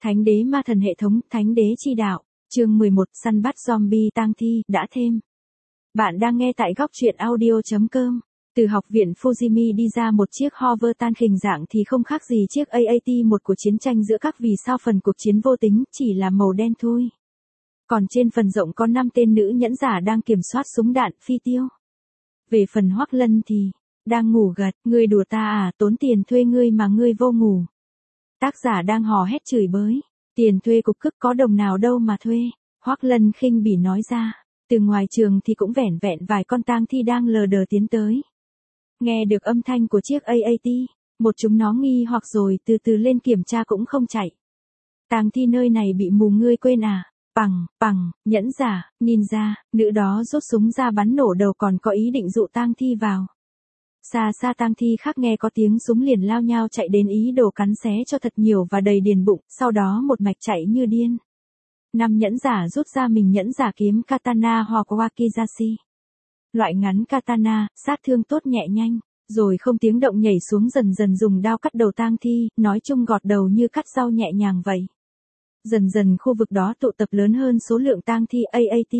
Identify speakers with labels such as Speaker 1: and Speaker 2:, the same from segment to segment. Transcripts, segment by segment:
Speaker 1: Thánh đế ma thần hệ thống, thánh đế chi đạo, chương 11, săn bắt zombie tang thi, đã thêm. Bạn đang nghe tại góc truyện audio.com. Từ học viện Fujimi đi ra một chiếc hover tan hình dạng thì không khác gì chiếc AAT-1 của chiến tranh giữa các vì sao phần cuộc chiến vô tính, chỉ là màu đen thôi. Còn trên phần rộng có 5 tên nữ nhẫn giả đang kiểm soát súng đạn, phi tiêu. Về phần Hoắc Lân thì, đang ngủ gật, ngươi đùa ta à, tốn tiền thuê ngươi mà ngươi vô ngủ. Tác giả đang hò hét chửi bới, tiền thuê cục cức có đồng nào đâu mà thuê, Hoắc Lân khinh bỉ nói ra, từ ngoài trường thì cũng vẻn vẹn vài con tang thi đang lờ đờ tiến tới. Nghe được âm thanh của chiếc AAT, một chúng nó nghi hoặc rồi từ từ lên kiểm tra cũng không chạy. Tang thi nơi này bị mù ngươi quên à, bằng, nhẫn giả, ninja, nữ đó rút súng ra bắn nổ đầu còn có ý định dụ tang thi vào. Xa xa tang thi khác nghe có tiếng súng liền lao nhau chạy đến ý đồ cắn xé cho thật nhiều và đầy điền bụng, sau đó một mạch chạy như điên. 5 nhẫn giả rút ra mình nhẫn giả kiếm katana hoặc wakizashi. Loại ngắn katana, sát thương tốt nhẹ nhanh, rồi không tiếng động nhảy xuống dần dần dùng đao cắt đầu tang thi, nói chung gọt đầu như cắt rau nhẹ nhàng vậy. Dần dần khu vực đó tụ tập lớn hơn số lượng tang thi AAT.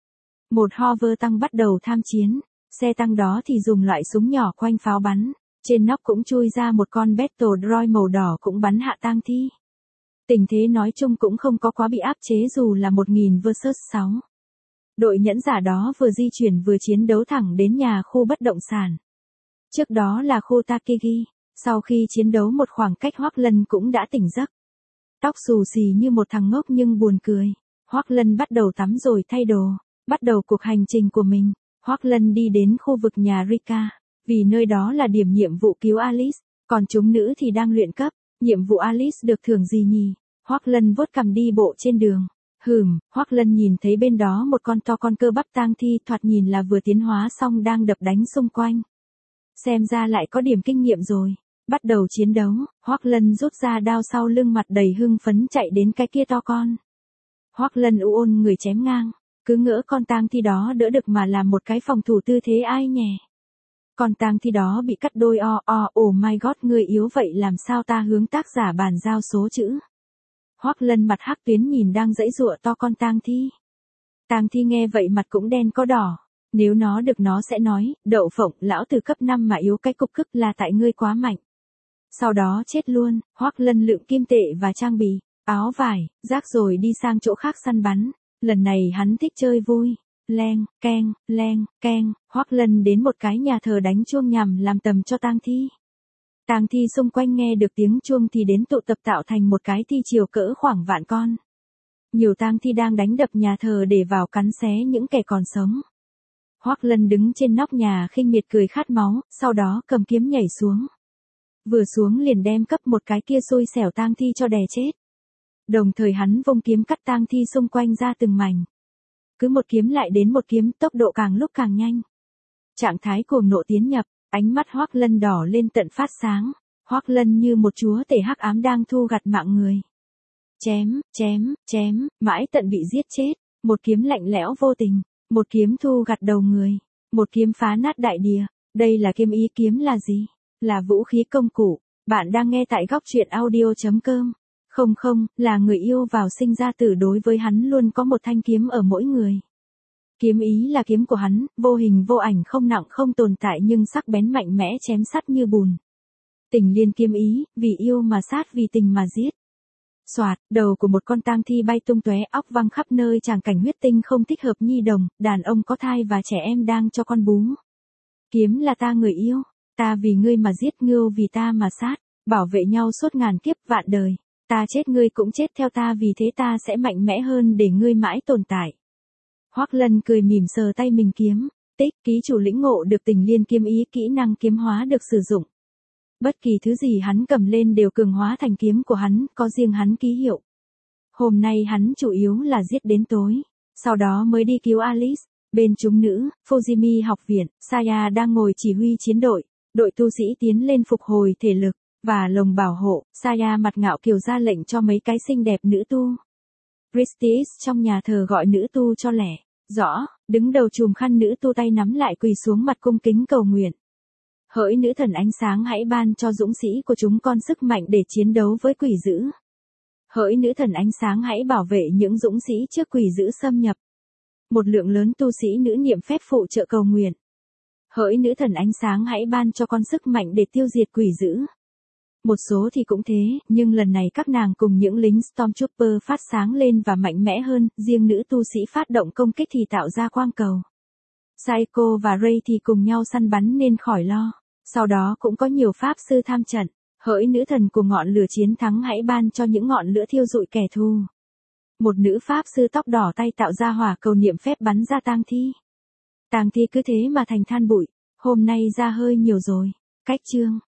Speaker 1: Một hover tăng bắt đầu tham chiến. Xe tăng đó thì dùng loại súng nhỏ quanh pháo bắn, trên nóc cũng chui ra một con battle droid màu đỏ cũng bắn hạ tang thi. Tình thế nói chung cũng không có quá bị áp chế dù là 1000 vs 6. Đội nhẫn giả đó vừa di chuyển vừa chiến đấu thẳng đến nhà khu bất động sản. Trước đó là khu Takegi, sau khi chiến đấu một khoảng cách Hoắc Lân cũng đã tỉnh giấc. Tóc xù xì như một thằng ngốc nhưng buồn cười, Hoắc Lân bắt đầu tắm rồi thay đồ, bắt đầu cuộc hành trình của mình. Hoắc Lân đi đến khu vực nhà Rika, vì nơi đó là điểm nhiệm vụ cứu Alice, còn chúng nữ thì đang luyện cấp, nhiệm vụ Alice được thưởng gì nhỉ? Hoắc Lân vuốt cằm đi bộ trên đường. Hoắc Lân nhìn thấy bên đó một con to con cơ bắp tang thi thoạt nhìn là vừa tiến hóa xong đang đập đánh xung quanh. Xem ra lại có điểm kinh nghiệm rồi. Bắt đầu chiến đấu, Hoắc Lân rút ra đao sau lưng mặt đầy hưng phấn chạy đến cái kia to con. Hoắc Lân ôn người chém ngang. Cứ ngỡ con tang thi đó đỡ được mà làm một cái phòng thủ tư thế ai nhè. Con tang thi đó bị cắt đôi oh my god ngươi yếu vậy làm sao ta hướng tác giả bàn giao số chữ. Hoắc Lân mặt hắc tuyến nhìn đang giãy giụa to con tang thi. Tang thi nghe vậy mặt cũng đen có đỏ. Nếu nó được nó sẽ nói, đậu phộng lão từ cấp 5 mà yếu cái cục cức là tại ngươi quá mạnh. Sau đó chết luôn, Hoắc Lân lượm kim tệ và trang bị, áo vải, rác rồi đi sang chỗ khác săn bắn. Lần này hắn thích chơi vui. Leng, keng, Hoắc Lân đến một cái nhà thờ đánh chuông nhằm làm tầm cho tang thi. Tang thi xung quanh nghe được tiếng chuông thì đến tụ tập tạo thành một cái thi chiều cỡ khoảng vạn con. Nhiều tang thi đang đánh đập nhà thờ để vào cắn xé những kẻ còn sống. Hoắc Lân đứng trên nóc nhà khinh miệt cười khát máu, sau đó cầm kiếm nhảy xuống. Vừa xuống liền đem cấp một cái kia xui xẻo tang thi cho đè chết. Đồng thời hắn vung kiếm cắt tang thi xung quanh ra từng mảnh. Cứ một kiếm lại đến một kiếm, tốc độ càng lúc càng nhanh. Trạng thái cuồng nộ tiến nhập, ánh mắt Hoắc Lân đỏ lên tận phát sáng. Hoắc Lân như một chúa tể hắc ám đang thu gặt mạng người. Chém, mãi tận bị giết chết. Một kiếm lạnh lẽo vô tình, một kiếm thu gặt đầu người, một kiếm phá nát đại địa. Đây là kiếm ý, kiếm là gì? Là vũ khí công cụ. Bạn đang nghe tại góc truyện audio.com. Không, là người yêu vào sinh ra tử đối với hắn luôn có một thanh kiếm ở mỗi người. Kiếm ý là kiếm của hắn, vô hình vô ảnh không nặng không tồn tại nhưng sắc bén mạnh mẽ chém sắt như bùn. Tình liên kiếm ý, vì yêu mà sát vì tình mà giết. Soạt, đầu của một con tang thi bay tung tóe óc văng khắp nơi tràng cảnh huyết tinh không thích hợp nhi đồng, đàn ông có thai và trẻ em đang cho con bú. Kiếm là ta người yêu, ta vì ngươi mà giết ngưu vì ta mà sát, bảo vệ nhau suốt ngàn kiếp vạn đời. Ta chết ngươi cũng chết theo ta vì thế ta sẽ mạnh mẽ hơn để ngươi mãi tồn tại. Hoắc Lân cười mỉm sờ tay mình kiếm, tích ký chủ lĩnh ngộ được tình liên kiếm ý, kỹ năng kiếm hóa được sử dụng. Bất kỳ thứ gì hắn cầm lên đều cường hóa thành kiếm của hắn, có riêng hắn ký hiệu. Hôm nay hắn chủ yếu là giết đến tối, sau đó mới đi cứu Alice. Bên chúng nữ, Fujimi học viện, Saya đang ngồi chỉ huy chiến đội, đội tu sĩ tiến lên phục hồi thể lực và lồng bảo hộ. Saya mặt ngạo kiều ra lệnh cho mấy cái xinh đẹp nữ tu. Christie trong nhà thờ gọi nữ tu cho lẻ. Rõ, đứng đầu chùm khăn nữ tu tay nắm lại quỳ xuống mặt cung kính cầu nguyện. Hỡi nữ thần ánh sáng hãy ban cho dũng sĩ của chúng con sức mạnh để chiến đấu với quỷ dữ. Hỡi nữ thần ánh sáng hãy bảo vệ những dũng sĩ trước quỷ dữ xâm nhập. Một lượng lớn tu sĩ nữ niệm phép phụ trợ cầu nguyện. Hỡi nữ thần ánh sáng hãy ban cho con sức mạnh để tiêu diệt quỷ dữ. Một số thì cũng thế, nhưng lần này các nàng cùng những lính Stormtrooper phát sáng lên và mạnh mẽ hơn, riêng nữ tu sĩ phát động công kích thì tạo ra quang cầu. Psycho và Rey thì cùng nhau săn bắn nên khỏi lo. Sau đó cũng có nhiều pháp sư tham trận. Hỡi nữ thần của ngọn lửa chiến thắng hãy ban cho những ngọn lửa thiêu rụi kẻ thù. Một nữ pháp sư tóc đỏ tay tạo ra hỏa cầu niệm phép bắn ra tang thi. Tang thi cứ thế mà thành than bụi, hôm nay ra hơi nhiều rồi. Cách chương